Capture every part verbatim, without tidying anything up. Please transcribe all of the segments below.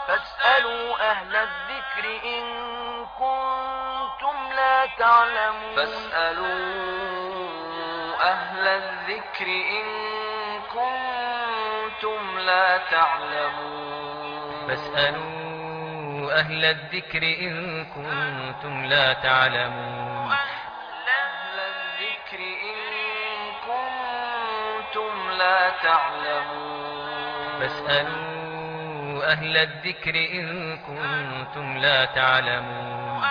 فاسألوا أهل الذكر إن كنتم لا تعلمون فاسألوا أهل الذكر إن كنتم لا تعلمون فاسألوا أهل الذكر إن كنتم لا تعلمون أهل الذكر إن كنتم لا تعلمون فاسألوا أهل الذكر إن كنتم لا تعلمون.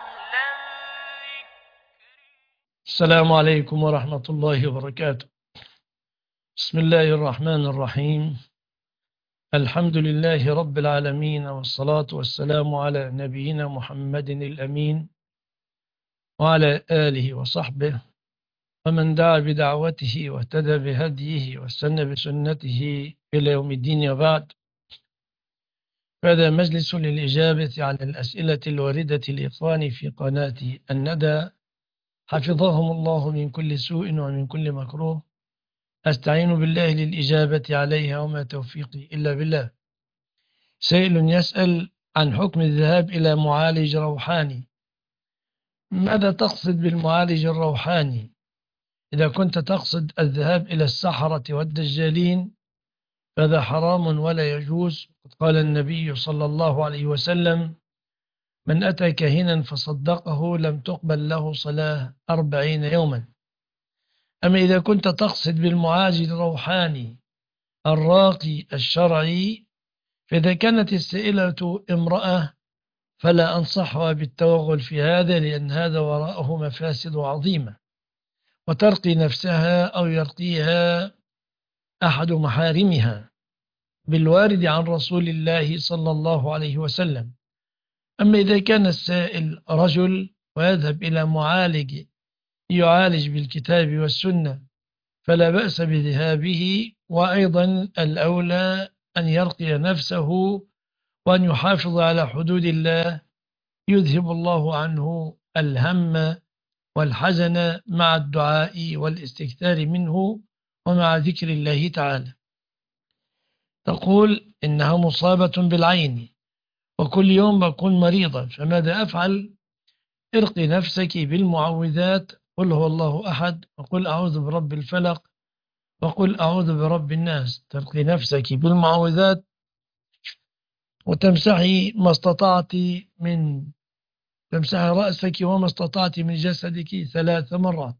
السلام عليكم ورحمة الله وبركاته. بسم الله الرحمن الرحيم. الحمد لله رب العالمين، والصلاة والسلام على نبينا محمد الأمين وعلى آله وصحبه ومن دعا بدعوته واهتدى بهديه واستنى بسنته إلى يوم الدين، وبعد. هذا مجلس للإجابة على الأسئلة الواردة لإخواني في قناة الندى، حفظهم الله من كل سوء ومن كل مكروه. أستعين بالله للإجابة عليها وما توفيقي إلا بالله. سائل يسأل عن حكم الذهاب إلى معالج روحاني. ماذا تقصد بالمعالج الروحاني؟ إذا كنت تقصد الذهاب إلى السحرة والدجالين فهذا حرام ولا يجوز. قال النبي صلى الله عليه وسلم: من أتى كاهنا فصدقه لم تقبل له صلاة أربعين يوما. أما إذا كنت تقصد بالمعالج الروحاني الراقي الشرعي، فإذا كانت السائلة امرأة فلا أنصحها بالتوغل في هذا، لأن هذا وراءه مفاسد عظيمة، وترقي نفسها أو يرقيها أحد محارمها بالوارد عن رسول الله صلى الله عليه وسلم. أما إذا كان السائل رجل ويذهب إلى معالج يعالج بالكتاب والسنة فلا بأس بذهابه، وأيضا الأولى أن يرقي نفسه وأن يحافظ على حدود الله، يذهب الله عنه الهم والحزن مع الدعاء والاستكثار منه ومع ذكر الله تعالى. تقول إنها مصابة بالعين وكل يوم بكون مريضة، فماذا أفعل؟ ارقي نفسك بالمعوذات: قل هو الله أحد، وقل أعوذ برب الفلق، وقل أعوذ برب الناس. ترقي نفسك بالمعوذات وتمسحي ما استطعت من تمسحي رأسك وما استطعت من جسدك ثلاث مرات.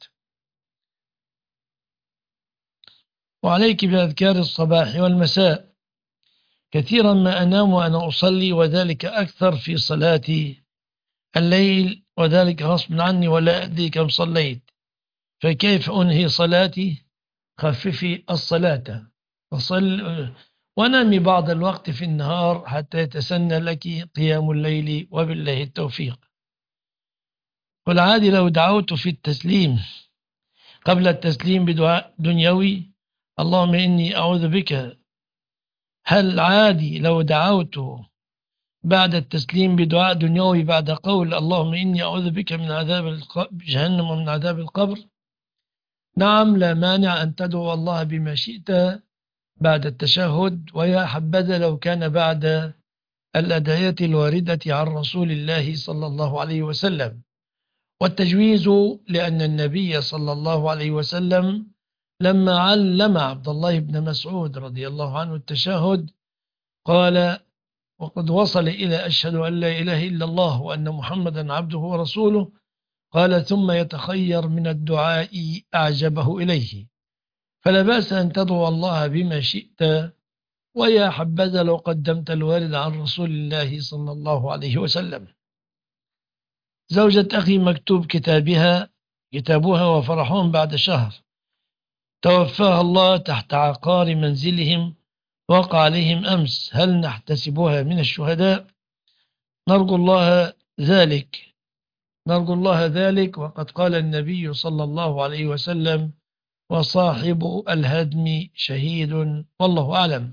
وعليك بأذكار الصباح والمساء. كثيرا ما أنام وأنا أصلي، وذلك أكثر في صلاتي الليل، وذلك غصب عني ولا أدري كم صليت، فكيف أنهي صلاتي؟ خففي الصلاة وصل ونامي بعض الوقت في النهار حتى يتسنى لك قيام الليل، وبالله التوفيق. والعادي لو دعوت في التسليم قبل التسليم بدعاء دنيوي: اللهم إني أعوذ بك، هل عادي لو دعوت بعد التسليم بدعاء دنيوي بعد قول اللهم إني أعوذ بك من عذاب جهنم ومن عذاب القبر؟ نعم، لا مانع أن تدعو الله بما شئت بعد التشهد، ويا حبذا لو كان بعد الأدعية الواردة عن رسول الله صلى الله عليه وسلم. والتجويز لأن النبي صلى الله عليه وسلم لما علم عبد الله بن مسعود رضي الله عنه التشهد قال: وقد وصل إلى أشهد أن لا إله إلا الله وأن محمدا عبده ورسوله، قال: ثم يتخير من الدعاء أعجبه إليه. فلا بأس أن تدعو الله بما شئت، ويا حبذا لو قدمت الوارد عن رسول الله صلى الله عليه وسلم. زوجة أخي مكتوب كتابها كتابها وفرحهم بعد شهر، توفاها الله تحت عقار منزلهم، وقع عليهم أمس، هل نحتسبها من الشهداء؟ نرجو الله ذلك نرجو الله ذلك وقد قال النبي صلى الله عليه وسلم: وصاحب الهدم شهيد، والله أعلم.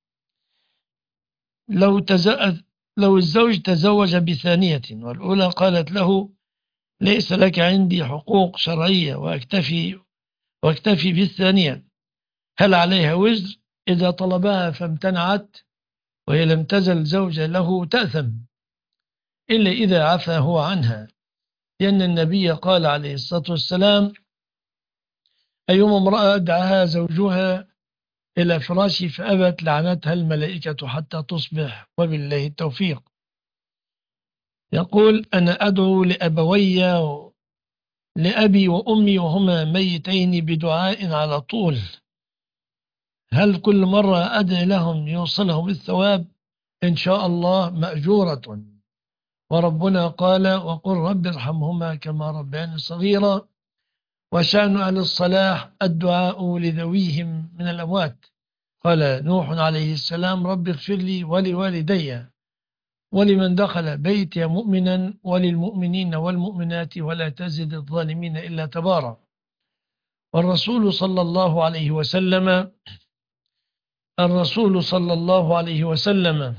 لو, تز... لو الزوج تزوج بثانية والأولى قالت له: ليس لك عندي حقوق شرعية وأكتفي, وأكتفي بالثانية، هل عليها وزر؟ إذا طلبها فامتنعت وهي لم تزل زوجة له تأثم إلا إذا عفى هو عنها، لأن النبي قال عليه الصلاة والسلام: أيما امرأة دعاها زوجها إلى فراشي فأبت لعنتها الملائكة حتى تصبح، وبالله التوفيق. يقول: أنا أدعو لأبوي لأبي وأمي وهما ميتين بدعاء على طول، هل كل مرة أدعي لهم يوصلهم الثواب؟ إن شاء الله مأجورة. وربنا قال: وقل رب ارحمهما كما ربياني صغيرا. وشأن أهل الصلاح الدعاء لذويهم من الأموات. قال نوح عليه السلام: رب اغفر لي ولوالدي ولمن دخل بيتي مؤمنا وللمؤمنين والمؤمنات ولا تزد الظالمين إلا تبارا. والرسول صلى الله عليه وسلم الرسول صلى الله عليه وسلم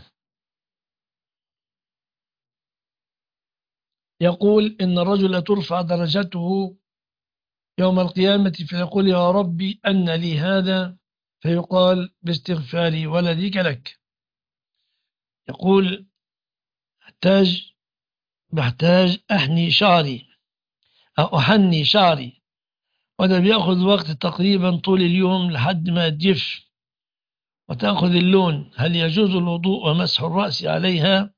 يقول: إن الرجل ترفع درجته يوم القيامة فيقول: يا ربي أن لي هذا؟ فيقال: باستغفاري ولديك لك. يقول: أحتاج بحتاج أحني شعري أو أحني شعري، وده بيأخذ وقت تقريبا طول اليوم لحد ما تجف وتأخذ اللون. هل يجوز الوضوء ومسح الرأس عليها؟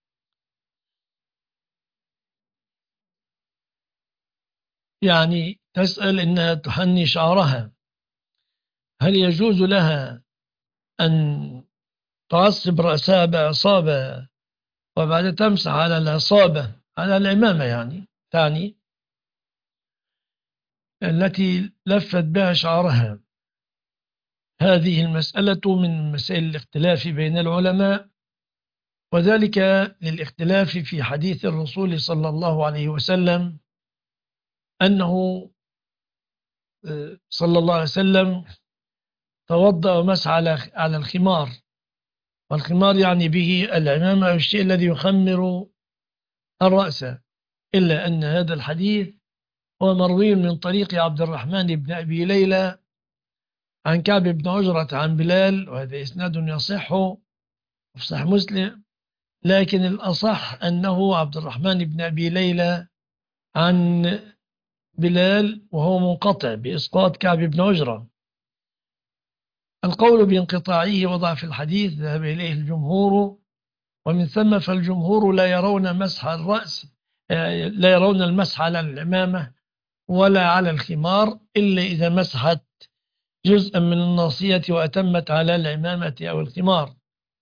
يعني تسأل إنها تحني شعرها، هل يجوز لها أن تعصب رأسها بعصابة وبعد تمسح على العصابة على العمامة يعني تعني التي لفت بها شعرها؟ هذه المسألة من مسائل الاختلاف بين العلماء، وذلك للاختلاف في حديث الرسول صلى الله عليه وسلم أنه صلى الله عليه وسلم توضأ ومسح على على الخمار، والخمار يعني به العمامة أو الشيء الذي يخمر الرأس، إلا أن هذا الحديث هو مروي من طريق عبد الرحمن بن أبي ليلى عن كعب بن عجرة عن بلال، وهذا إسناد يصح في صحيح مسلم، لكن الأصح أنه عبد الرحمن بن أبي ليلى عن بلال وهو منقطع بإسقاط كعب بن عجرة. القول بانقطاعه وضعف الحديث ذهب إليه الجمهور، ومن ثم فالجمهور لا يرون مسح الرأس لا يرون المسح على العمامة ولا على الخمار إلا إذا مسحت جزءا من الناصية وأتمت على العمامة أو الخمار.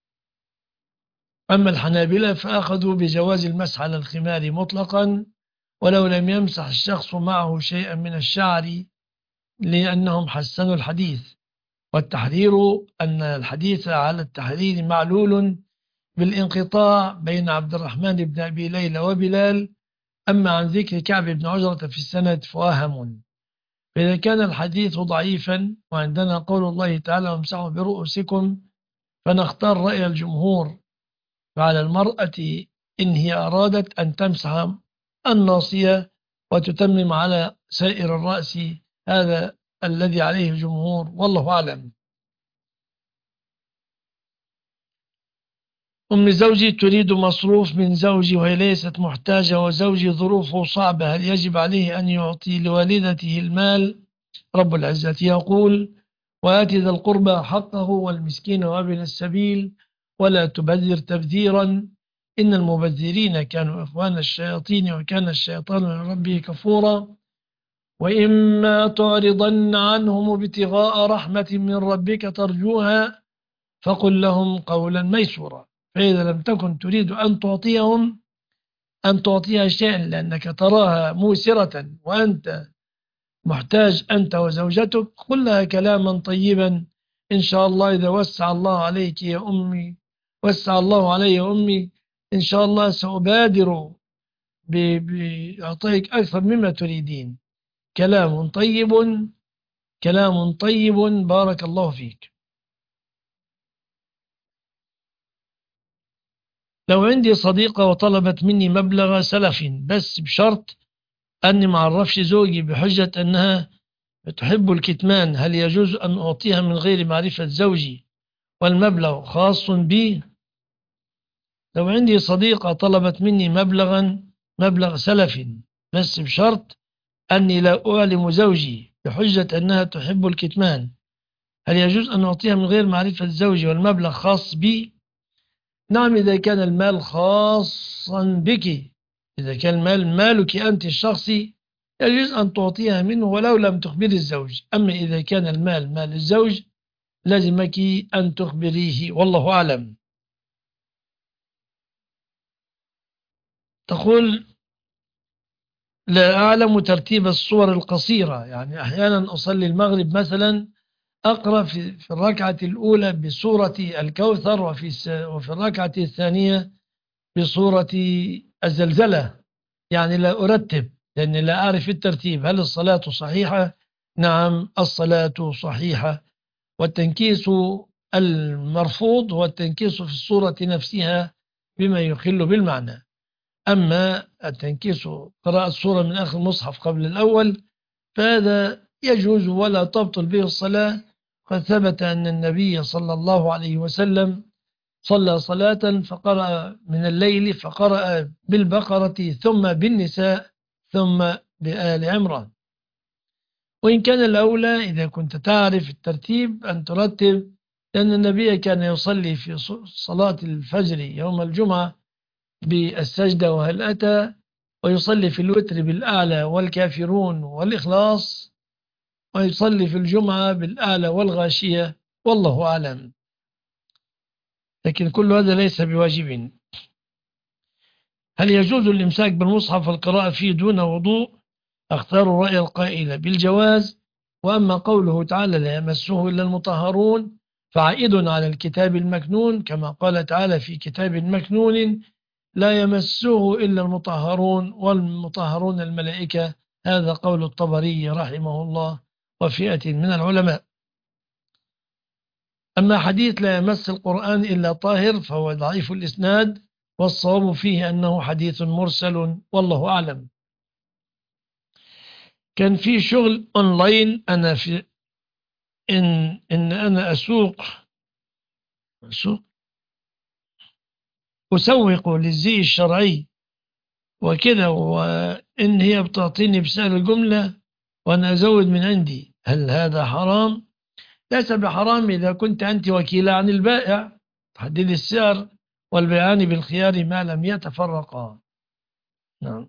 أما الحنابلة فأخذوا بجواز المسح على الخمار مطلقا ولو لم يمسح الشخص معه شيئا من الشعر، لأنهم حسنوا الحديث، والتحرير أن الحديث على التحرير معلول بالانقطاع بين عبد الرحمن بن أبي ليلى وبلال. أما عن ذكر كعب بن عجرة في السند فوهم. فإذا كان الحديث ضعيفا وعندنا قول الله تعالى: وامسحوا برؤوسكم، فنختار رأي الجمهور، فعلى المرأة إن هي أرادت أن تمسح الناصية وتتمم على سائر الرأس، هذا الذي عليه الجمهور والله أعلم. أم زوجي تريد مصروف من زوجي وهي ليست محتاجة وزوجي ظروفه صعبة، هل يجب عليه أن يعطي لوالدته المال؟ رب العزة يقول: وآت ذا القربى حقه والمسكين وابن السبيل ولا تبذر تبذيرا إن المبذرين كانوا إخوان الشياطين وكان الشيطان لربه كفورا. وإما تعرضن عنهم ابتغاء رحمة من ربك ترجوها فقل لهم قولا ميسورا. فإذا لم تكن تريد أن تعطيهم أن تعطيها شيئا لأنك تراها موسرة وأنت محتاج أنت وزوجتك، قل لها كلاما طيبا: إن شاء الله إذا وسع الله عليك يا أمي وسع الله علي يا أمي إن شاء الله سأبادر بإعطائك أكثر مما تريدين. كلام طيب كلام طيب بارك الله فيك. لو عندي صديقة وطلبت مني مبلغ سلف بس بشرط أني ما أعرفش زوجي بحجة أنها تحب الكتمان، هل يجوز أن أعطيها من غير معرفة زوجي والمبلغ خاص بي؟ لو عندي صديقة طلبت مني مبلغا مبلغ سلف، بس بشرط أني لا أعلم زوجي بحجة أنها تحب الكتمان، هل يجوز أن أعطيها من غير معرفة زوجي والمبلغ خاص بي؟ نعم، إذا كان المال خاصا بك، إذا كان المال مالك أنت الشخصي يجوز أن تعطيها منه ولو لم تخبري الزوج. أما إذا كان المال مال الزوج لازمك أن تخبريه، والله أعلم. تقول: لا أعلم ترتيب الصور القصيرة، يعني أحيانا أصلي المغرب مثلا أقرأ في في الركعة الأولى بسورة الكوثر، وفي وفي الركعة الثانية بسورة الزلزلة، يعني لا أرتب لأني لا أعرف الترتيب. هل الصلاة صحيحة؟ نعم، الصلاة صحيحة، والتنكيس المرفوض هو التنكيس في الصورة نفسها بما يخل بالمعنى. أما التنكيس قراءة السورة من آخر المصحف قبل الأول فهذا يجوز ولا تبطل به الصلاة. قد ثبت أن النبي صلى الله عليه وسلم صلى صلاة فقرأ من الليل فقرأ بالبقرة ثم بالنساء ثم بآل عمران. وإن كان الأولى إذا كنت تعرف الترتيب أن ترتب، لأن النبي كان يصلي في صلاة الفجر يوم الجمعة بالسجدة وهل أتى، ويصلي في الوتر بالأعلى والكافرون والإخلاص، ويصلي في الجمعة بالأعلى والغاشية، والله أعلم. لكن كل هذا ليس بواجب. هل يجوز الإمساك بالمصحف والقراءة فيه دون وضوء؟ أختار رأي القائل بالجواز. وأما قوله تعالى لا يمسه إلا المطهرون فعائد على الكتاب المكنون، كما قال تعالى في كتاب مكنون لا يمسه إلا المطهرون والمطهرون الملائكة. هذا قول الطبري رحمه الله وفئة من العلماء. أما حديث لا يمس القرآن إلا طاهر فهو ضعيف الإسناد، والصواب فيه أنه حديث مرسل، والله أعلم. كان في شغل أونلاين، أنا في إن, إن أنا أسوق أسوق أسوق للزي الشرعي وكذا، وإن هي بتعطيني بسعر الجملة وأنا أزود من عندي، هل هذا حرام؟ ليس بحرام إذا كنت أنت وكيلة عن البائع، تحدد السعر والبيعان بالخيار ما لم يتفرقا. نعم.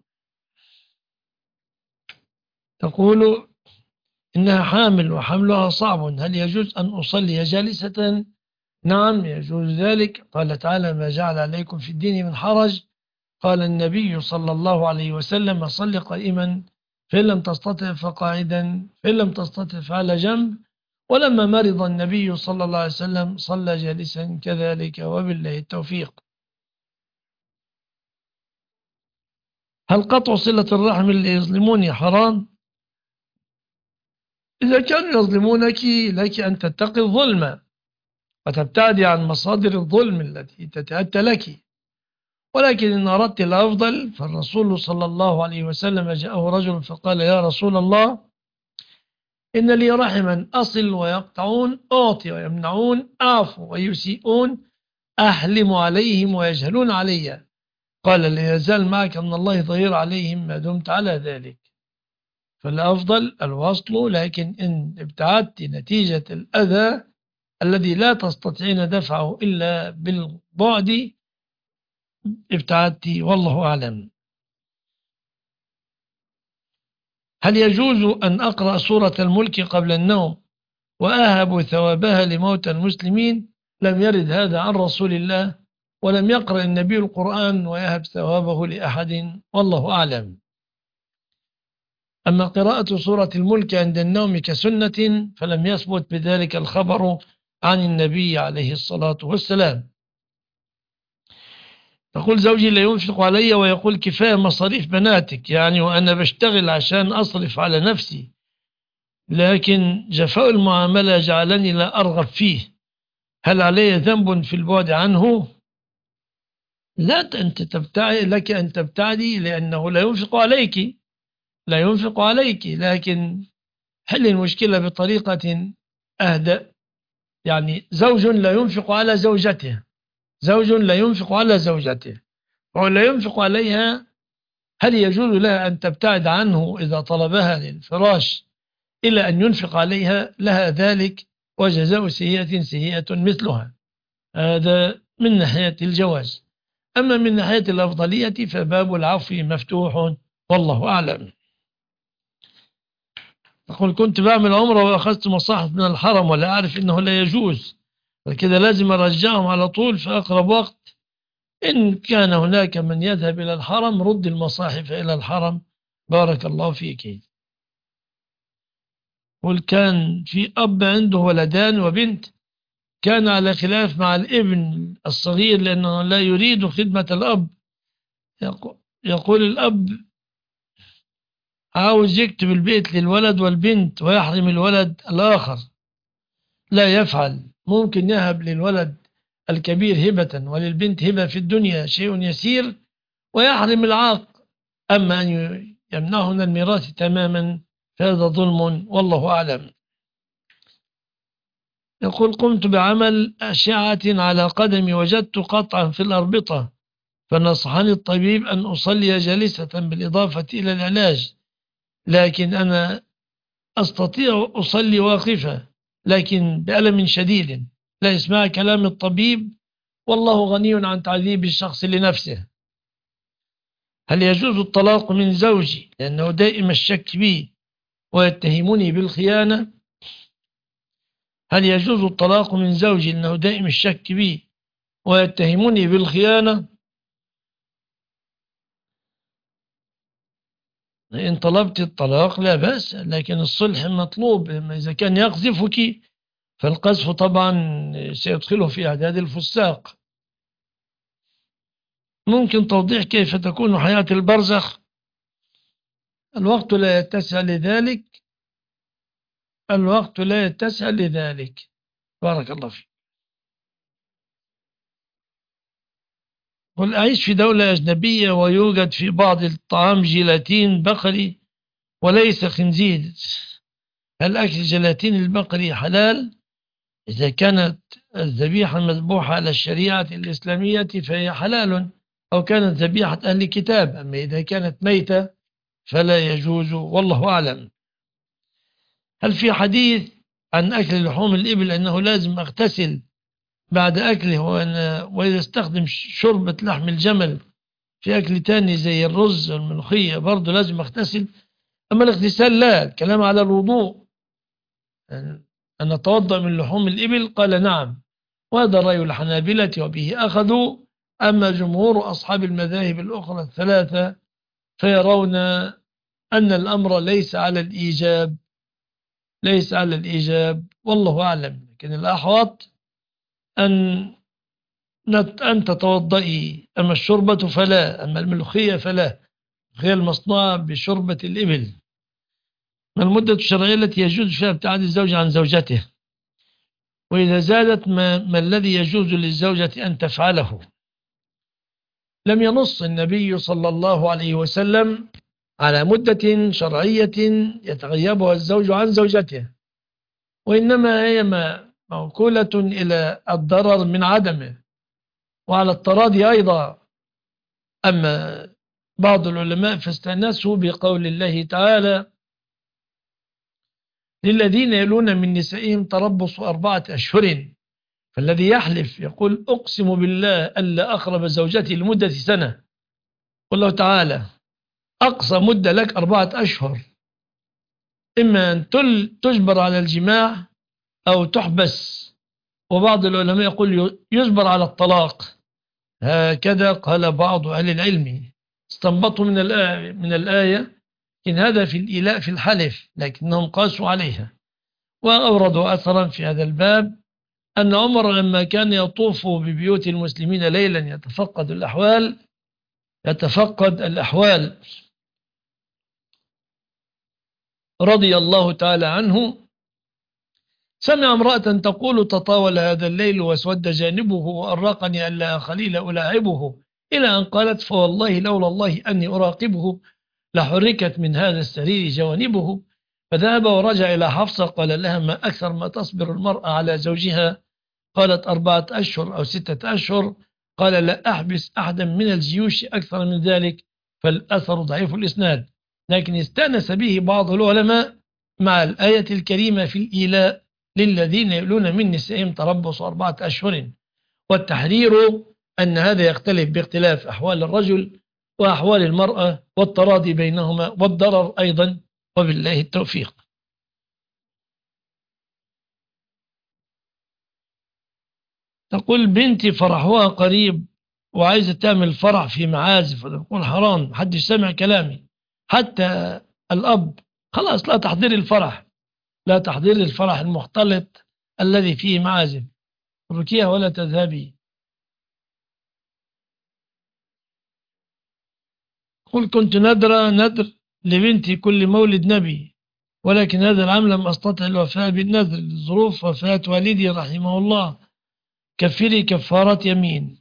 تقول إنها حامل وحملها صعب، هل يجوز أن أصلي جالسة؟ نعم يجوز ذلك. قال تعالى ما جعل عليكم في الدين من حرج. قال النبي صلى الله عليه وسلم صل قائما فإن لم تستطع فقاعدا فإن لم تستطع فعلى جنب. ولما مرض النبي صلى الله عليه وسلم صلى جالسا كذلك، وبالله التوفيق. هل قطع صلة الرحم اللي يظلموني حرام؟ إذا كانوا يظلمونك لك أن تتقي الظلم وتبتعدي عن مصادر الظلم التي تتأتى لك، ولكن إن أردت الأفضل فالرسول صلى الله عليه وسلم جاءه رجل فقال يا رسول الله إن لي رحما أصل ويقطعون، أعطي ويمنعون، أعفو ويسيئون، أحلم عليهم ويجهلون علي. قال لا يزال معك أن الله ظهير عليهم ما دمت على ذلك. فالأفضل الوصل، لكن إن ابتعدت نتيجة الأذى الذي لا تستطيعين دفعه إلا بالبعد ابتعدت، والله أعلم. هل يجوز أن أقرأ سورة الملك قبل النوم وأهب ثوابها لموتى المسلمين؟ لم يرد هذا عن رسول الله، ولم يقرأ النبي القرآن ويهب ثوابه لأحد، والله أعلم. أما قراءة سورة الملك عند النوم كسنة فلم يثبت بذلك الخبر عن النبي عليه الصلاة والسلام. تقول زوجي لا ينفق علي ويقول كفاية مصاريف بناتك، يعني وأنا بشتغل عشان أصرف على نفسي، لكن جفاء المعاملة جعلني لا أرغب فيه، هل علي ذنب في البعد عنه؟ لا، أنت تبتعد، لك أن تبتعدي لأنه لا ينفق عليك لا ينفق عليك لكن حل المشكلة بطريقة أهدأ. يعني زوج لا ينفق على زوجته زوج لا ينفق على زوجته وهو لا ينفق عليها، هل يجوز لها أن تبتعد عنه إذا طلبها للفراش إلى أن ينفق عليها؟ لها ذلك، وجزاء سيئة سيئة مثلها. هذا من ناحية الجواز. أما من ناحية الأفضلية فباب العفو مفتوح، والله أعلم. أقول كنت بعمل عمرة وأخذت مصاحف من الحرم ولا أعرف أنه لا يجوز، فكذا لازم أرجعهم على طول في أقرب وقت. إن كان هناك من يذهب إلى الحرم رد المصاحف إلى الحرم، بارك الله فيك. قل كان في أب عنده ولدان وبنت، كان على خلاف مع الابن الصغير لأنه لا يريد خدمة الأب. يقول الأب عاوز يكتب البيت للولد والبنت ويحرم الولد الآخر، لا يفعل. ممكن يهب للولد الكبير هبة وللبنت هبة في الدنيا شيء يسير، ويحرم العاق. أما أن يمنعهن الميراث تماما فهذا ظلم، والله أعلم. يقول قمت بعمل أشعة على قدمي، وجدت قطعا في الأربطة، فنصحني الطبيب أن أصلي جالسة بالإضافة إلى العلاج، لكن أنا أستطيع أصلي واقفة لكن بألم شديد لا يسمع كلام الطبيب، والله غني عن تعذيب الشخص لنفسه. هل يجوز الطلاق من زوجي لأنه دائما الشك بي ويتهمني بالخيانة؟ هل يجوز الطلاق من زوجي لأنه دائما الشك بي ويتهمني بالخيانة؟ إن طلبت الطلاق لا بأس، لكن الصلح مطلوب. إذا كان يقذفك فالقذف طبعا سيدخله في أعداد الفساق. ممكن توضيح كيف تكون حياة البرزخ؟ الوقت لا يتسع لذلك، الوقت لا يتسع لذلك، بارك الله فيك. قل أعيش في دولة أجنبية ويوجد في بعض الطعام جيلاتين بقري وليس خنزير، هل أكل جيلاتين البقري حلال؟ إذا كانت الذبيحة مذبوحة على الشريعة الإسلامية فهي حلال، أو كانت ذبيحة أهل كتاب. أما إذا كانت ميتة فلا يجوز، والله أعلم. هل في حديث عن أكل لحوم الإبل أنه لازم أغتسل بعد أكله، وإذا استخدم شوربة لحم الجمل في أكل تاني زي الرز والملوخية برضو لازم أغتسل؟ أما الاغتسال لا، الكلام على الوضوء. أن أتوضأ من لحوم الإبل قال نعم، وهذا رأي الحنابلة وبه أخذوا. أما جمهور أصحاب المذاهب الأخرى الثلاثة فيرون أن الأمر ليس على الإيجاب، ليس على الإيجاب، والله أعلم. لكن الأحوط أن أن تتوضئي. أما الشربة فلا، أما الملوخية فلا، هي المصنوعة بشربة الإبل. ما المدة الشرعية التي يجوز فيها ابتعاد الزوج عن زوجته؟ وإذا زادت ما, ما الذي يجوز للزوجة أن تفعله؟ لم ينص النبي صلى الله عليه وسلم على مدة شرعية يتغيبها الزوج عن زوجته، وإنما هي موكولة إلى الضرر من عدمه وعلى التراضي أيضا. أما بعض العلماء فاستأنسوا بقول الله تعالى للذين يلون من نسائهم تربص أربعة أشهر، فالذي يحلف يقول أقسم بالله ألا أقرب زوجتي لمدة سنة، والله تعالى أقصى مدة لك أربعة أشهر، إما أن تجبر على الجماع أو تحبس. وبعض العلماء يقول يجبر على الطلاق، هكذا قال بعض أهل العلم. استنبطوا من الآية, من الآية إن هذا في الإيلاء في الحلف، لكنهم قاسوا عليها. وأوردوا أثرا في هذا الباب أن عمر لما كان يطوف ببيوت المسلمين ليلا يتفقد الأحوال يتفقد الأحوال رضي الله تعالى عنه، سمع امرأة تقول تطاول هذا الليل واسود جانبه وأراقني ألا خليل ألاعبه، إلى أن قالت فوالله لولا الله أني أراقبه لحركت من هذا السرير جوانبه. فذهب ورجع إلى حفصة قال لها ما أكثر ما تصبر المرأة على زوجها؟ قالت أربعة أشهر أو ستة أشهر. قال لا أحبس أحدا من الجيوش أكثر من ذلك، فالأثر ضعيف الإسناد، لكن استأنس به بعض العلماء مع الآية الكريمة في الإيلاء للذين يؤلون من نسائهم تربص أربعة أشهر، والتحرير أن هذا يختلف باختلاف أحوال الرجل وأحوال المرأة والتراضي بينهما والضرر أيضا، وبالله التوفيق. تقول بنتي فرحها قريب وعايزة تعمل فرح في معازف، نقول حرام، محدش سمع كلامي حتى الأب، خلاص لا تحضير الفرح، لا تحضير الفرح المختلط الذي فيه معازف، اتركيها ولا تذهبي. قل كنت ندرة ندر لبنتي كل مولد نبي، ولكن هذا العام لم أستطع الوفاء بالنذر لظروف وفاة والدي رحمه الله، كفري كفارة يمين.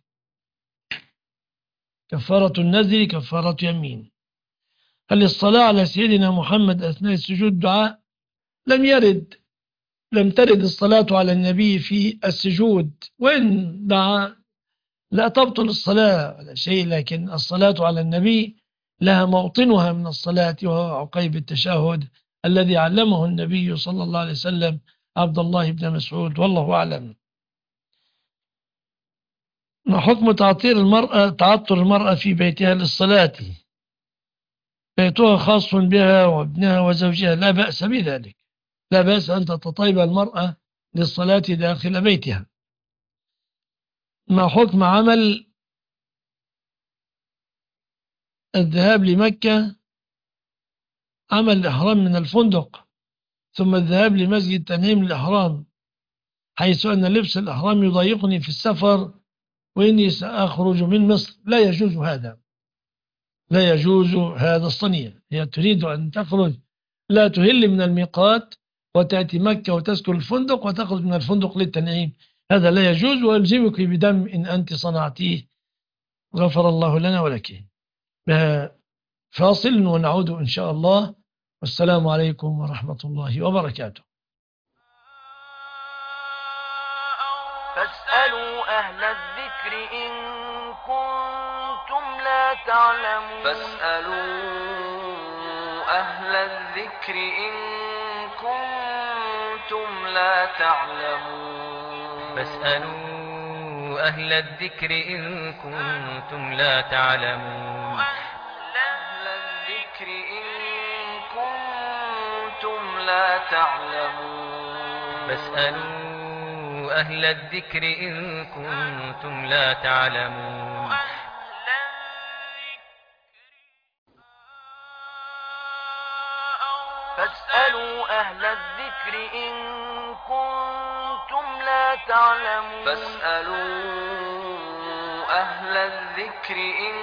كفارة النذر كفارة يمين. هل الصلاة على سيدنا محمد أثناء السجود دعاء؟ لم يرد، لم ترد الصلاة على النبي في السجود، وإن دعا لا تبطل الصلاة ولا شيء، لكن الصلاة على النبي لها موطنها من الصلاة، وهو عقيب التشهد الذي علمه النبي صلى الله عليه وسلم عبد الله بن مسعود، والله أعلم. ما حكم تعطير المرأة تعطر المرأة في بيتها للصلاة؟ بيتها خاص بها وابنها وزوجها، لا بأس بذلك، لا بأس أن تتطيب المرأة للصلاة داخل بيتها. ما حكم عمل الذهاب لمكة، عمل الإحرام من الفندق ثم الذهاب لمسجد تنعيم الإحرام، حيث أن لبس الإحرام يضايقني في السفر وإني سأخرج من مصر؟ لا يجوز هذا، لا يجوز هذا الصنيع. هي تريد أن تخرج، لا تهل من الميقات وتأتي مكة وتسكن الفندق وتخرج من الفندق للتنعيم، هذا لا يجوز، ويلزمك بدم إن أنت صنعتيه، غفر الله لنا ولك. فاصل ونعود إن شاء الله، والسلام عليكم ورحمة الله وبركاته. فاسألوا أهل الذكر إن كنتم لا تعلمون فاسألوا أهل الذكر إن كنتم لا تعلمون فاسألوا أهل الذكر إن كنتم لا تعلمون أهل الذكر إن كنتم لا تعلمون فاسألوا أهل الذكر إن كنتم لا تعلمون فاسألوا أهل الذكر إن كنتم لا تعلمون فاسألوا أهل الذكر إن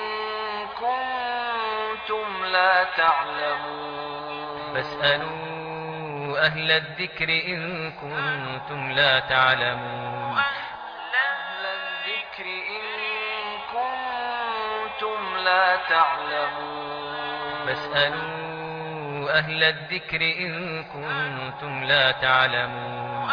كنتم لا تعلمون فاسألوا أهل الذكر إن كنتم لا تعلمون أهل الذكر إن كنتم لا تعلمون فاسألوا أهل الذكر إن كنتم لا تعلمون.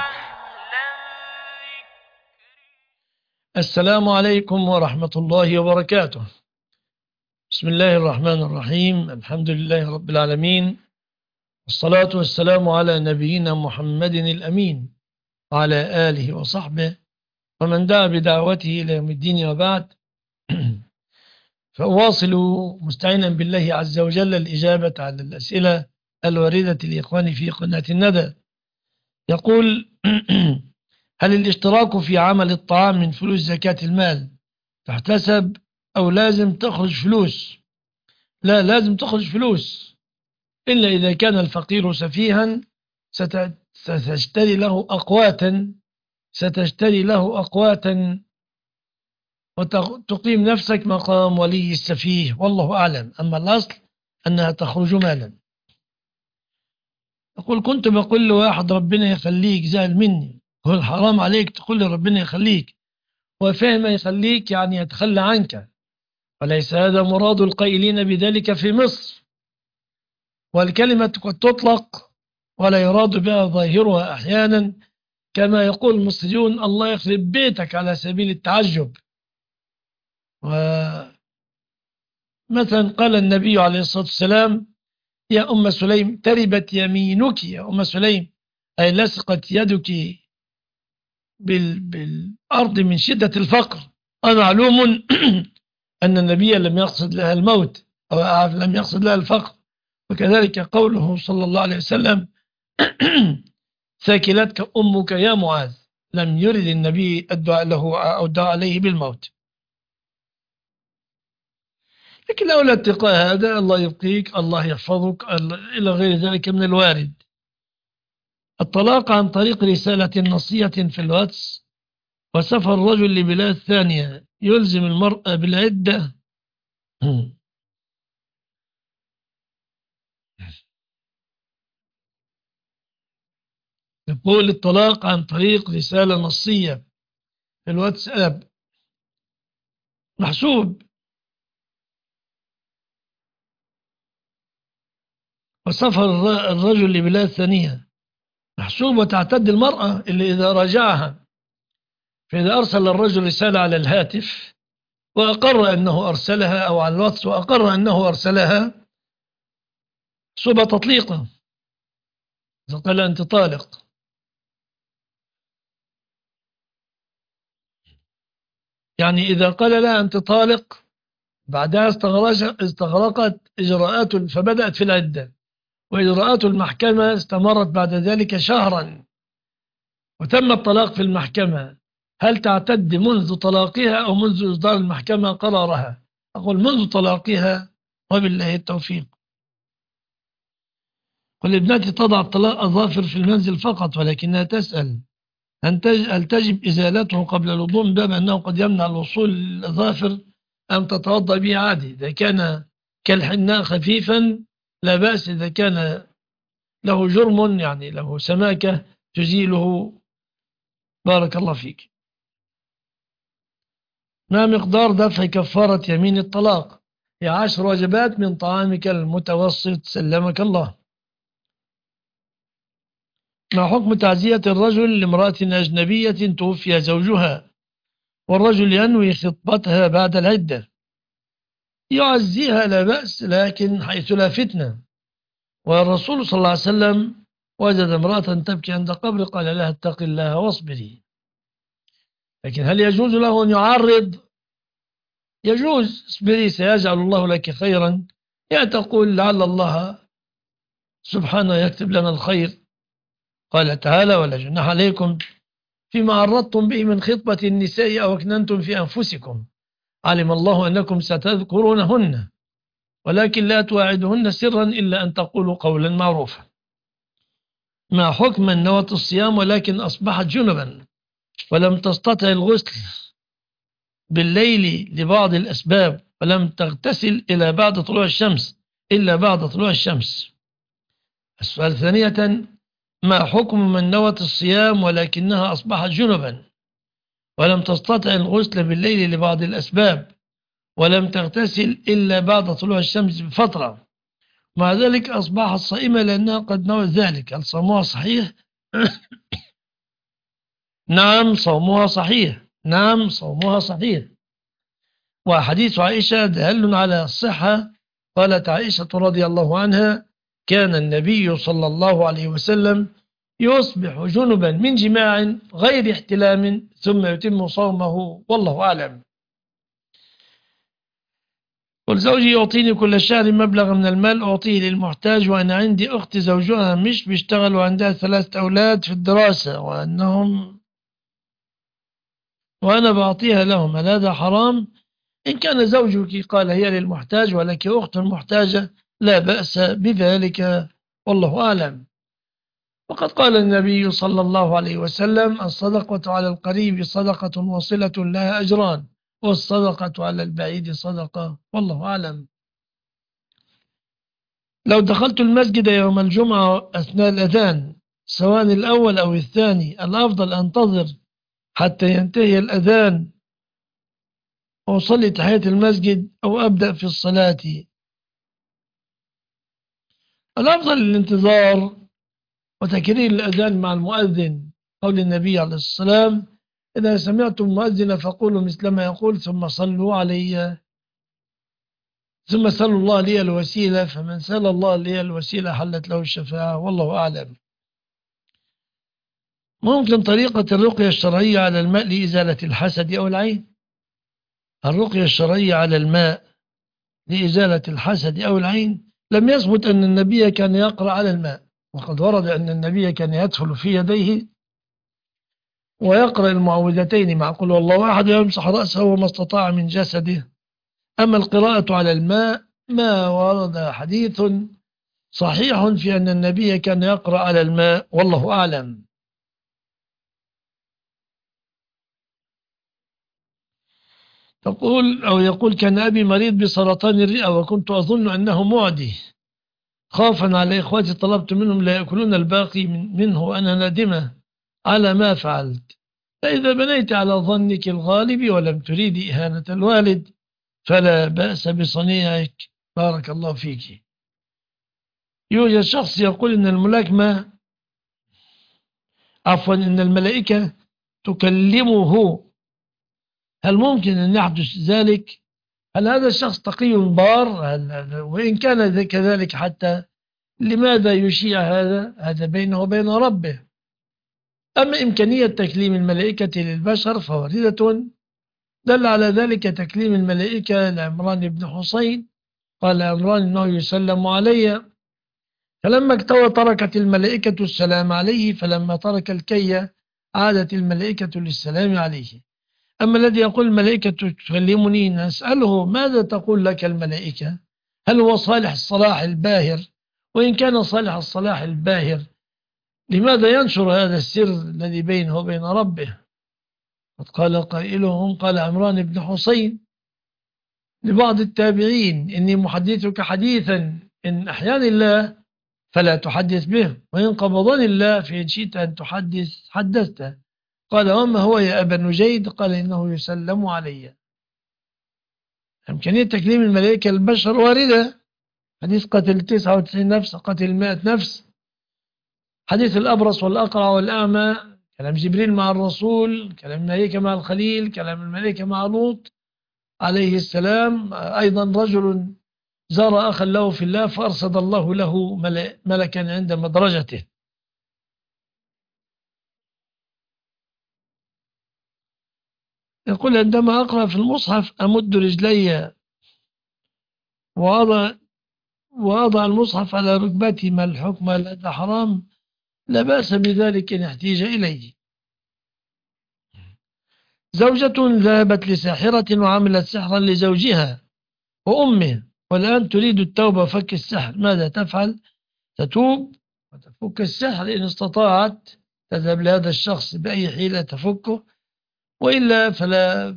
السلام عليكم ورحمة الله وبركاته. بسم الله الرحمن الرحيم، الحمد لله رب العالمين، والصلاة والسلام على نبينا محمد الأمين وعلى آله وصحبه ومن دعا بدعوته إلى يوم الدين، وبعد. فأواصل مستعينا بالله عز وجل الإجابة على الأسئلة الواردة لإخواني في قناة الندى. يقول: هل الاشتراك في عمل الطعام من فلوس زكاة المال تحتسب أو لازم تخرج فلوس؟ لا، لازم تخرج فلوس، إلا إذا كان الفقير سفيها ستشتري له أقواتا ستشتري له أقواتا وتقيم نفسك مقام ولي السفيه، والله أعلم. أما الأصل أنها تخرج مالا. أقول: كنت بقول لواحد ربنا يخليك، زعل مني، هو الحرام عليك تقول لي ربنا يخليك، وفهم يخليك يعني يتخلى عنك، وليس هذا مراد القائلين بذلك في مصر، والكلمة قد تطلق ولا يراد بها ظاهرها أحيانا، كما يقول المصريون الله يخرب بيتك على سبيل التعجب. ومثلا قال النبي عليه الصلاة والسلام: يا أم سليم تربت يمينك يا أم سليم، أي لصقت يدك بال بالأرض من شدة الفقر. ومعلوم أن النبي لم يقصد لها الموت أو لم يقصد لها الفقر، وكذلك قوله صلى الله عليه وسلم: ثاكلتك أمك يا معاذ، لم يرد النبي الدعاء له أو الدعاء عليه بالموت. لكن لولا اتقاء هذا الله يبقيك، الله يحفظك، إلى غير ذلك من الوارد. الطلاق عن طريق رسالة نصية في الواتس وسفر الرجل لبلاد ثانية يلزم المرأة بالعدة. يقول الطلاق عن طريق رسالة نصية في الواتساب محسوب، وسفر الرجل لبلاد ثانية محسوب، وتعتد المرأة اللي إذا راجعها. فإذا أرسل الرجل رسالة على الهاتف وأقر أنه أرسلها، أو على الواتس وأقر أنه أرسلها، سوى تطليقه إذا قال أنت طالق. يعني إذا قال لها أنت طالق بعدها استغرقت إجراءات، فبدأت في العدة، وإجراءات المحكمة استمرت بعد ذلك شهرا، وتم الطلاق في المحكمة. هل تعتد منذ طلاقها أو منذ إصدار المحكمة قرارها؟ أقول منذ طلاقها، وبالله التوفيق. والابنة تضع الطلاق أظافر في المنزل فقط، ولكنها تسأل هل تجب إزالته قبل الوضوء، من باب أنه قد يمنع الوصول للأظافر، أم تتوضأ به عادي؟ إذا كان كالحناء خفيفا لا بأس، إذا كان له جرم يعني له سماكة تزيله. بارك الله فيك. ما مقدار دفع كفارة يمين الطلاق؟ هي عشر وجبات من طعامك المتوسط سلمك الله. ما حكم تعزية الرجل لامرأة أجنبية توفي زوجها والرجل ينوي خطبتها بعد العدة؟ يعزيها لا بأس، لكن حيث لا فتنة. والرسول صلى الله عليه وسلم وجد امرأة تبكي عند قبر قال لها اتق الله واصبري. لكن هل يجوز له أن يعرض؟ يجوز. اصبري سيجعل الله لك خيرا، يا تقول لعل الله سبحانه يكتب لنا الخير. قال تعالى: ولا جناح عليكم فيما عرضتم به من خطبة النساء أو أكننتم في أنفسكم، علم الله أنكم ستذكرونهن ولكن لا تواعدهن سرا إلا أن تقولوا قولا معروفا. ما حكم من نوت الصيام ولكن أصبحت جنبا ولم تستطع الغسل بالليل لبعض الأسباب، ولم تغتسل إلى بعد طلوع الشمس إلا بعد طلوع الشمس؟ السؤال ثانية: ما حكم من نوت الصيام ولكنها أصبحت جنبا ولم تستطع الغسل بالليل لبعض الأسباب، ولم تغتسل إلا بعد طلوع الشمس بفترة، مع ذلك أصبحت صائمة لأنها قد نوت ذلك؟ هل صومها صحيح؟ نعم صومها صحيح، نعم صومها صحيح. وحديث عائشة دال على الصحة. قالت عائشة رضي الله عنها: كان النبي صلى الله عليه وسلم يصبح جنبا من جماع غير احتلام ثم يتم صومه، والله أعلم. قل زوجي يعطيني كل شهر مبلغ من المال أعطيه للمحتاج، وأنا عندي أخت زوجها مش بيشتغل وعندها ثلاثة أولاد في الدراسة وأنهم وأنا بعطيها لهم، هل هذا حرام؟ إن كان زوجك قال هي للمحتاج ولك أخت محتاجة لا بأس بذلك، والله أعلم. وقد قال النبي صلى الله عليه وسلم: الصدقة على القريب صدقة وصلة لها أجران، والصدقة على البعيد صدقة، والله أعلم. لو دخلت المسجد يوم الجمعة أثناء الأذان سواء الأول أو الثاني، الأفضل أنتظر حتى ينتهي الأذان وأصلي تحية المسجد أو أبدأ في الصلاة؟ الأفضل الانتظار وتكرير الأذان مع المؤذن، قول النبي عليه الصلاة والسلام: إذا سمعتم مؤذنا فقولوا مثل ما يقول ثم صلوا علي، ثم سلوا الله لي الوسيلة، فمن سأل الله لي الوسيلة حلت له الشفاعة، والله أعلم. ممكن طريقة الرقية الشرعية على الماء لإزالة الحسد أو العين. الرقية الشرعية على الماء لإزالة الحسد أو العين لم يثبت أن النبي كان يقرأ على الماء، وقد ورد أن النبي كان يدخل في يديه ويقرأ المعوذتين مع قل والله أحد ويمسح رأسه وما استطاع من جسده. أما القراءة على الماء ما ورد حديث صحيح في أن النبي كان يقرأ على الماء، والله أعلم. تقول أو يقول كان أبي مريض بسرطان الرئة وكنت أظن أنه معدي، خوفا على إخواتي طلبت منهم لا يأكلون الباقي من منه وأنا نادمة على ما فعلت. فإذا بنيت على ظنك الغالب ولم تريد إهانة الوالد فلا بأس بصنيعك، بارك الله فيك. يوجد شخص يقول إن الملاكمة عفوا إن الملائكة تكلمه، هل ممكن أن يحدث ذلك؟ هل هذا الشخص تقي بار؟ هل وإن كان كذلك حتى لماذا يشيع هذا؟ هذا بينه وبين ربه. أما إمكانية تكليم الملائكة للبشر فواردة، دل على ذلك تكليم الملائكة لعمران بن حسين، قال عمران إنه يسلم علي، فلما اكتوى تركت الملائكة السلام عليه، فلما ترك الكي عادت الملائكة للسلام عليه. أما الذي يقول الملائكة تكلمني نسأله ماذا تقول لك الملائكة؟ هل هو صالح الصلاح الباهر؟ وإن كان صالح الصلاح الباهر لماذا ينشر هذا السر الذي بينه وبين ربه؟ قد قال قائلهم قال عمران بن حسين لبعض التابعين إني محدثك حديثا إن أحياني الله فلا تحدث به، وإن قبضني الله فإن شئت أن تحدث حدثته. قال وما هو يا أبا نجيد؟ قال إنه يسلم علي. إمكانية تكليم الملائكة البشر واردة، حديث قتل تسعة وتسعين نفس قتل مائة نفس، حديث الأبرص والأقرع والأعمى، كلام جبريل مع الرسول، كلام الملائكة مع الخليل، كلام الملائكة مع لوط عليه السلام. أيضا رجل زار أخا له في الله فأرصد الله له ملكا عند مدرجته. يقول عندما أقرأ في المصحف أمد رجلي وأضع, وأضع المصحف على ركبتي، ما الحكم؟ هل هذا حرام؟ لا بأس بذلك إن احتيج إليه. زوجة ذهبت لساحرة وعملت سحرا لزوجها وأمه، والآن تريد التوبة وفك السحر، ماذا تفعل؟ تتوب وتفك السحر إن استطاعت، تذهب لهذا الشخص بأي حيلة تفكه، وإلا فلا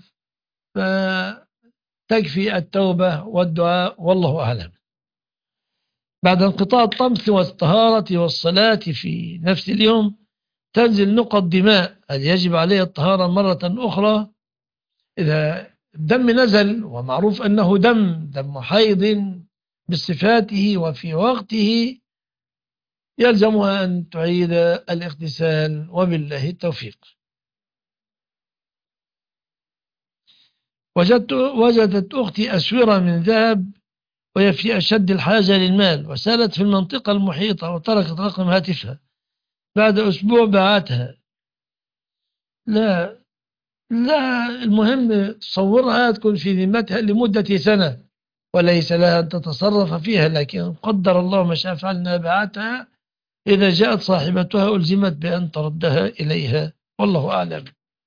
تكفي التوبة والدعاء، والله أعلم. بعد انقطاع الطمس والطهارة والصلاة في نفس اليوم تنزل نقط دماء، هل يجب عليه الطهارة مرة أخرى؟ إذا الدم نزل ومعروف أنه دم دم حيض بصفاته وفي وقته يلزمها أن تعيد الاغتسال، وبالله التوفيق. وجدت وجدت أختي أسورة من ذهب وهي في أشد الحاجة للمال، وسالت في المنطقة المحيطة وتركت رقم هاتفها، بعد أسبوع باعتها. لا لا المهم تصورها تكون في ذمتها لمدة سنة وليس لها أن تتصرف فيها، لكن قدر الله ما شاء فعلنا باعتها، إذا جاءت صاحبتها ألزمت بأن تردها إليها، والله أعلم.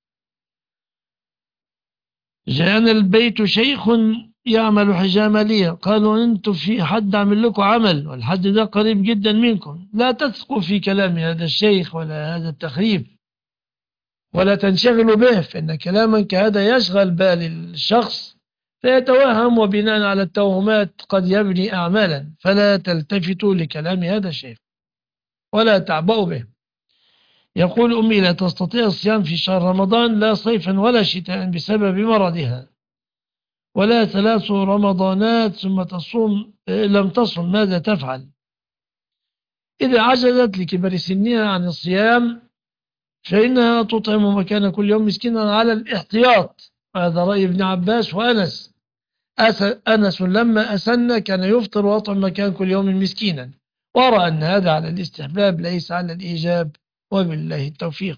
جاءنا البيت شيخ يعمل حجامة لي، قالوا أنتم في حد عمل لكم عمل والحد ده قريب جدا منكم، لا تثقوا في كلام هذا الشيخ ولا هذا التخريب ولا تنشغلوا به، فإن كلاما كهذا يشغل بال الشخص فيتوهم، وبناء على التوهمات قد يبني أعمالا، فلا تلتفتوا لكلام هذا الشيخ ولا تعبأوا به. يقول أمي لا تستطيع الصيام في شهر رمضان لا صيفا ولا شتاء بسبب مرضها، ولا ثلاث رمضانات ثم تصوم لم تصم، ماذا تفعل؟ إذا عجزت لكبر سنها عن الصيام فإنها تطعم مكان كل يوم مسكينا على الاحتياط. هذا رأي ابن عباس وأنس. أس أنس لما أسن كان يفطر ويطعم مكان كل يوم مسكينا، ورأى أن هذا على الاستحباب ليس على الإيجاب، وبالله التوفيق.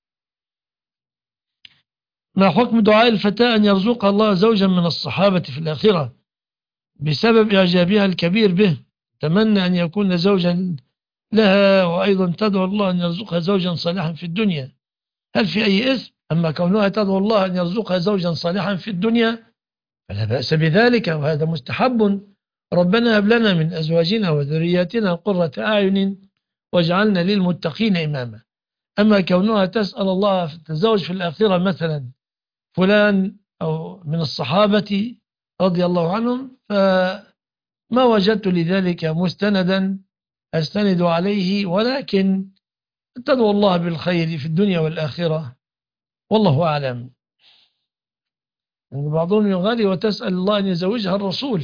ما حكم دعاء الفتاة أن يرزقها الله زوجا من الصحابة في الآخرة بسبب إعجابها الكبير به، تمنى أن يكون زوجا لها، وأيضا تدعو الله أن يرزقها زوجا صالحا في الدنيا؟ هل في أي إثم؟ أما كونها تدعو الله أن يرزقها زوجا صالحا في الدنيا فلا بأس بذلك، وهذا مستحب. ربنا هب لنا من أزواجنا وذرياتنا قرة أعين واجعلنا للمتقين إماما. أما كونها تسأل الله في التزوج في الآخرة مثلا فلان أو من الصحابة رضي الله عنهم، فما وجدت لذلك مستندا أستند عليه، ولكن تدعو الله بالخير في الدنيا والآخرة، والله أعلم. يعني بعضهم يغالي وتسأل الله أن يزوجها الرسول،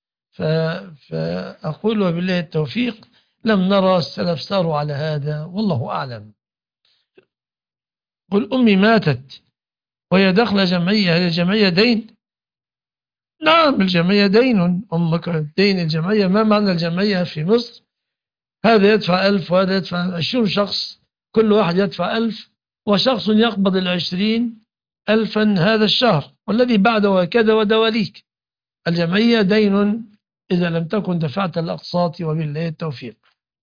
فأقول وبالله التوفيق لم نرى السلف ساروا على هذا، والله أعلم. قل أمي ماتت وهي دخل جمعية، هل الجمعية دين؟ نعم الجمعية دين. أمك دين الجمعية. ما معنى الجمعية في مصر؟ هذا يدفع ألف وهذا يدفع عشرين شخص، كل واحد يدفع ألف، وشخص يقبض العشرين ألفا هذا الشهر، والذي بعده كذا ودواليك. الجمعية دين إذا لم تكن دفعت الأقساط، وبالله التوفيق.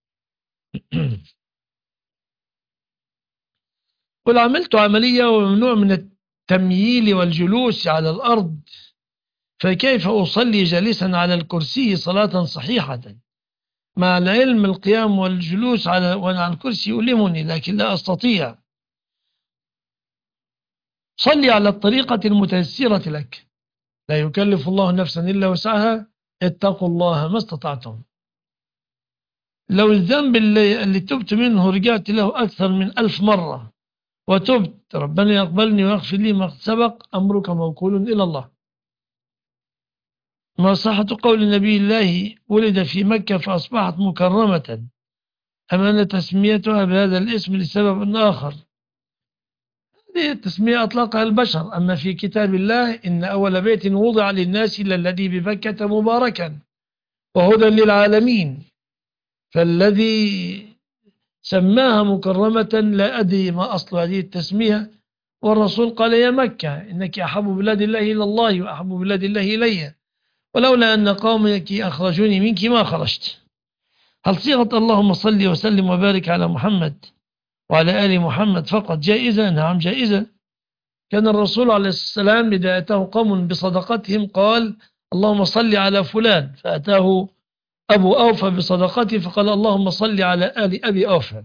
قل عملت عملية وممنوع من التمييل والجلوس على الأرض، فكيف أصلي جالسا على الكرسي صلاة صحيحة؟ مع العلم القيام والجلوس على وأنا على الكرسي يؤلمني، لكن لا أستطيع. صلي على الطريقة المتيسرة لك، لا يكلف الله نفسا إلا وسعها، اتقوا الله ما استطعتم. لو الذنب اللي, اللي تبت منه رجعت له أكثر من ألف مرة وتبت، ربنا يقبلني ويغفر لي ما سبق، أمرك موكول إلى الله. ما صحة قول النبي الله ولد في مكة فأصبحت مكرمة، أم أن تسميتها بهذا الاسم لسبب آخر؟ هذه التسمية أطلقها البشر، أما في كتاب الله إن أول بيت وضع للناس إلا الذي ببكة مباركا وهدى للعالمين، فالذي سماها مكرمة لا أدري ما أصل هذه التسمية. والرسول قال يا مكة إنك أحب بلاد الله إلى الله وأحب بلاد الله إلي، ولولا أن قومك أخرجوني منك ما خرجت. هل صيغة اللهم صل وسلم وبارك على محمد وعلى آل محمد فقط جائزة؟ نعم جائزة. كان الرسول عليه السلام إذا أتاه قوم بصدقتهم قال اللهم صل على فلان، فأتاه أبو أوفى بصدقته فقال اللهم صل على آل أبي أوفى.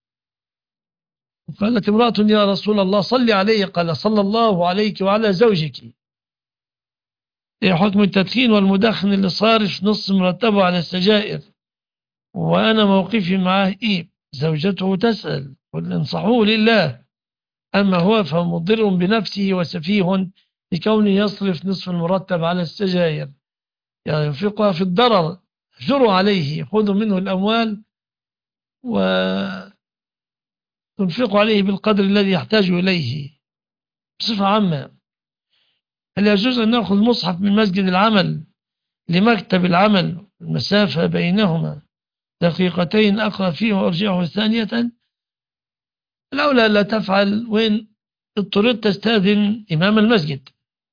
قالت امرأة يا رسول الله صل عليه، قال صلى الله عليك وعلى زوجك. إيه حكم التدخين والمدخن اللي صارف نص مرتبه على السجائر وأنا موقفي معاه إيه؟ زوجته تسأل قل انصحوه لله، أما هو فمضر بنفسه وسفيه لكونه يصرف نصف المرتب على السجائر، يعني ينفقها في الضرر، اهجروا عليه، خذوا منه الأموال وتنفقوا عليه بالقدر الذي يحتاج إليه. بصفة عامة، هل يجوز أن نأخذ مصحف من مسجد العمل لمكتب العمل المسافة بينهما دقيقتين أقرأ فيه وأرجعه ثانية؟ الأولى لا تفعل وين اضطررت تستأذن إمام المسجد.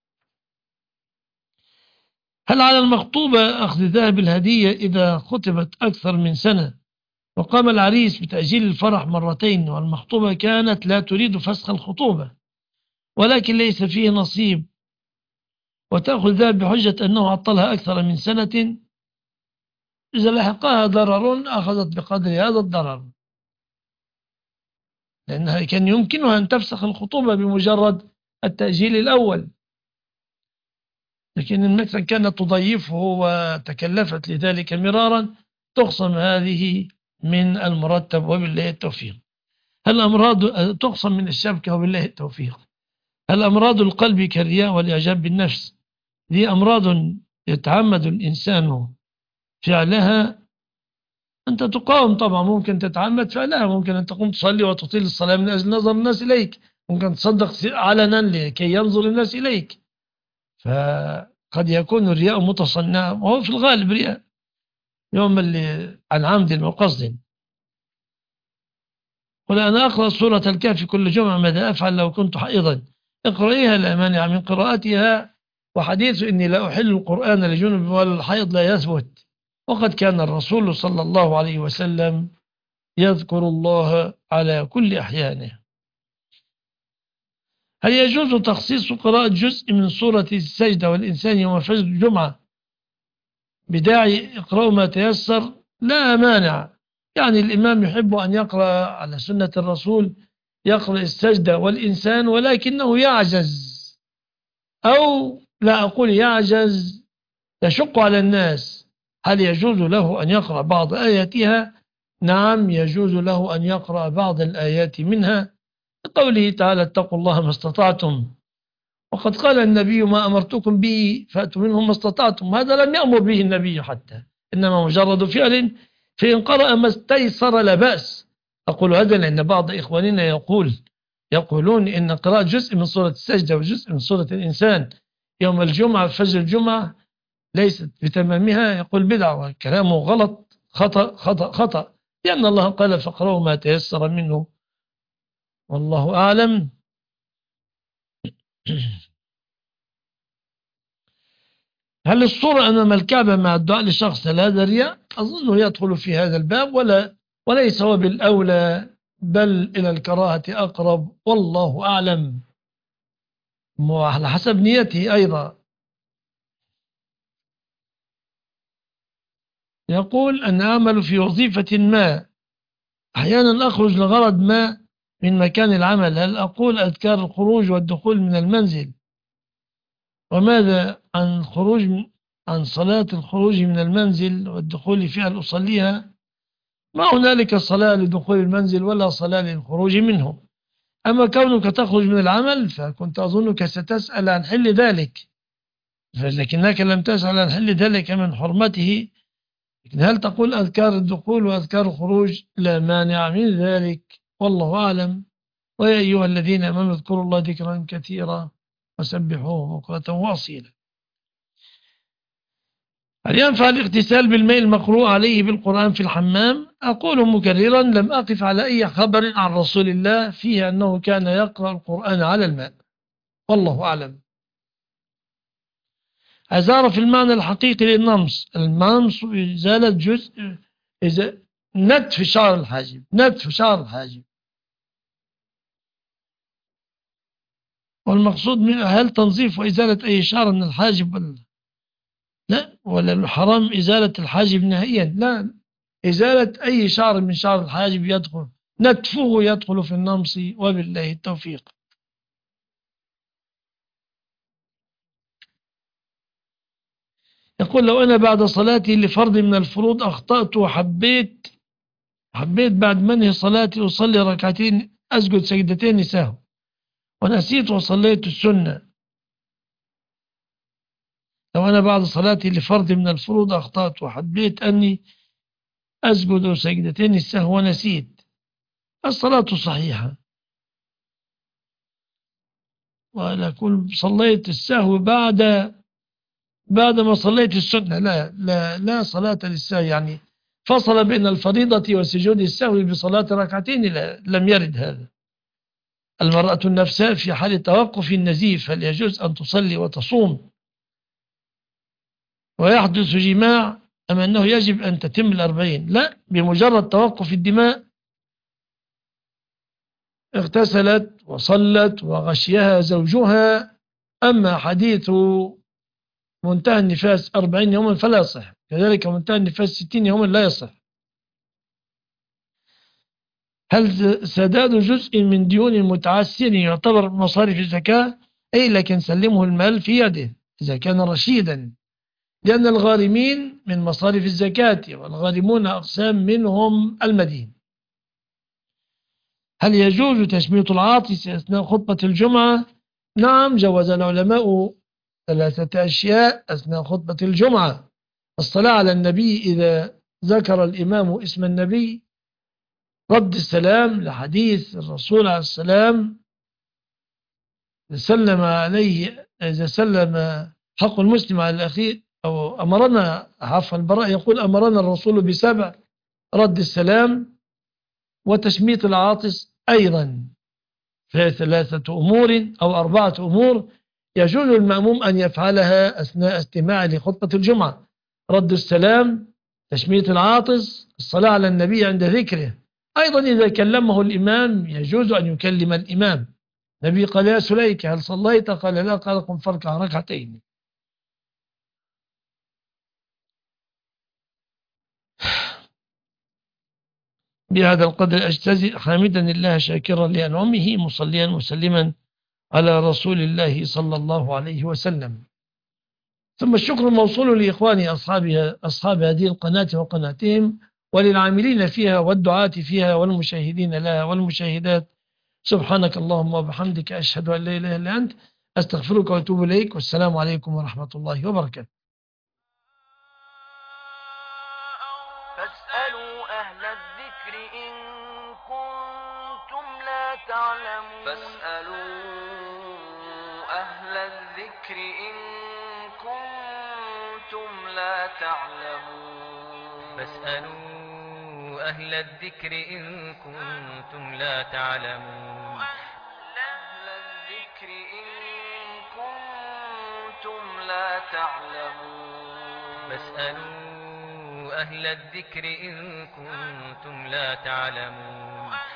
هل على المخطوبة أخذ ذهب الهدية إذا خطبت أكثر من سنة وقام العريس بتأجيل الفرح مرتين والمخطوبة كانت لا تريد فسخ الخطوبة ولكن ليس فيه نصيب، وتأخذ ذهب بحجة أنه عطلها أكثر من سنة؟ إذا لحقها ضرر أخذت بقدر هذا الضرر، لأنها كان يمكنها أن تفسخ الخطوبة بمجرد التأجيل الأول، لكن مثلا كانت تضيفه وتكلفت لذلك مرارا تخصم هذه من المرتب، وبالله التوفيق. هل أمراض تخصم من الشبكة، وبالله التوفيق. هل أمراض القلب كالرياء والإعجاب بالنفس دي أمراض يتعمد الإنسان فعلها أنت تقاوم طبعا، ممكن تتعمد فعلها، ممكن أن تقوم تصلي وتطيل الصلاة من أجل نظر الناس إليك، ممكن تصدق علنا لكي ينظر الناس إليك، فقد يكون الرياء متصنع، وهو في الغالب رياء يوم اللي عن عمد وقصد. قل أنا أقرأ سورة الكهف كل جمعة، ماذا أفعل لو كنت حائضا؟ اقرأيها، لا مانع من قراءتها، وحديث إني لا أحل القرآن لجنب ولا الحيض لا يثبت، وقد كان الرسول صلى الله عليه وسلم يذكر الله على كل أحيانه. هل يجوز تخصيص قراءة جزء من سورة السجدة والإنسان يوم فجر الجمعة بداعي اقرأوا ما تيسر؟ لا مانع، يعني الإمام يحب أن يقرأ على سنة الرسول، يقرأ السجدة والإنسان، ولكنه يعجز، أو لا أقول يعجز، يشق على الناس. هل يجوز له أن يقرأ بعض آياتها؟ نعم يجوز له أن يقرأ بعض الآيات منها، قوله تعالى اتقوا الله ما استطعتم، وقد قال النبي ما أمرتكم به فأتوا منه ما استطعتم، هذا لم يأمر به النبي حتى، إنما مجرد فعل، فإن قرأ ما استيسر لا بأس. أقول هذا لأن بعض إخواننا يقول يقولون إن قراءة جزء من سورة السجدة وجزء من سورة الإنسان يوم الجمعة فجر الجمعة ليست بتمامها، يقول بدعة، وكلامه غلط، خطأ خطأ خطأ، لأن الله قال فاقرأوا ما تيسر منه، والله أعلم. هل الصورة أمام الكعبة مع الدعاء لشخص هذا رياء؟ أظنه يدخل في هذا الباب، ولا وليس هو بالأولى، بل إلى الكراهة أقرب، والله أعلم، وعلى حسب نيته أيضا. يقول أن أعمل في وظيفة ما، أحيانا أخرج لغرض ما من مكان العمل، هل أقول أذكار الخروج والدخول من المنزل؟ وماذا عن الخروج عن صلاة الخروج من المنزل والدخول فيها لأصليها؟ ما هنالك صلاة لدخول المنزل ولا صلاة للخروج منه. أما كونك تخرج من العمل فكنت أظنك ستسأل عن حل ذلك، لكنك لم تسأل عن حل ذلك من حرمته. لكن هل تقول أذكار الدخول وأذكار الخروج؟ لا مانع من ذلك، والله أعلم. ويا أيها الذين آمنوا اذكروا الله ذكرا كثيرا وسبحوه بكرة وأصيلا. هل ينفع الاغتسال بالماء المقروء عليه بالقرآن في الحمام؟ أقول مكررا لم أقف على أي خبر عن رسول الله فيه أنه كان يقرأ القرآن على الماء، والله أعلم. أزار في المعنى الحقيقي للنمص، النمص إزالة جزء إذا نتف شعر الحاجب، نتف شعر الحاجب، والمقصود من هل تنظيف وإزالة أي شعر من الحاجب ولا لا، ولا الحرام إزالة الحاجب نهائيا؟ لا، إزالة أي شعر من شعر الحاجب يدخل، نتفه يدخل في النمص، وبالله التوفيق. يقول لو أنا بعد صلاتي لفرض من الفروض أخطأت وحبيت حبيت بعد منهي صلاتي أصلي ركعتين أسجد سجدتين سهو، ونسيت وصليت السنة. لو أنا بعد صلاتي لفرض من الفروض أخطأت وحبيت أني أسجد سجدتين السهو ونسيت، الصلاة صحيحة، ولا كل صليت السهو بعد بعد ما صليت السنة، لا لا لا صلاة للسهو، يعني فصل بين الفريضة وسجود السهو بصلاة ركعتين، لا لم يرد هذا. المرأة النفساء في حال توقف النزيف هل يجوز أن تصلي وتصوم ويحدث جماع، أم أنه يجب أن تتم الأربعين؟ لا، بمجرد توقف الدماء اغتسلت وصلت وغشيها زوجها. أما حديث منتهى النفاس أربعين يوما فلا يصح، كذلك منتهى النفاس ستين يوما لا يصح. هل سداد جزء من ديون المتعسر يعتبر مصارف الزكاة؟ أي لكن سلمه المال في يده إذا كان رشيدا، لأن الغارمين من مصارف الزكاة، والغارمون أقسام منهم المدين. هل يجوز تشميط العاطس أثناء خطبة الجمعة؟ نعم، جوز العلماء ثلاثة أشياء أثناء خطبة الجمعة: الصلاة على النبي إذا ذكر الإمام اسم النبي رد السلام لحديث الرسول عليه السلام سلم عليه إذا سلم حق المسلم على الأخير أو أمرنا عفوا البراء يقول أمرنا الرسول بسبع رد السلام وتشميت العاطس أيضا في ثلاثة أمور أو أربعة أمور يجوز المأموم أن يفعلها أثناء استماع لخطبة الجمعة: رد السلام، تشميت العاطس، الصلاة على النبي عند ذكره. أيضا إذا كلمه الإمام يجوز أن يكلم الإمام. النبي قال: يا سليك هل صليت؟ قال: لا. قال: قم فاركع ركعتين. بهذا القدر أجتزئ حامدا الله شاكرا لأنعمه مصليا مسلما على رسول الله صلى الله عليه وسلم. ثم الشكر موصول لإخواني أصحاب أصحاب هذه القناة وقناتهم وللعاملين فيها والدعاة فيها والمشاهدين لها والمشاهدات. سبحانك اللهم وبحمدك أشهد أن لا إله إلا أنت أستغفرك وأتوب إليك، والسلام عليكم ورحمة الله وبركاته. فاسألوا أهل الذكر إن كنتم لا تعلمون فاسألوا أهل الذكر إن كنتم لا تعلمون فاسألوا أهل الذكر إن كنتم لا تعلمون أهل الذكر إن كنتم لا تعلمون فاسألوا أهل الذكر إن كنتم لا تعلمون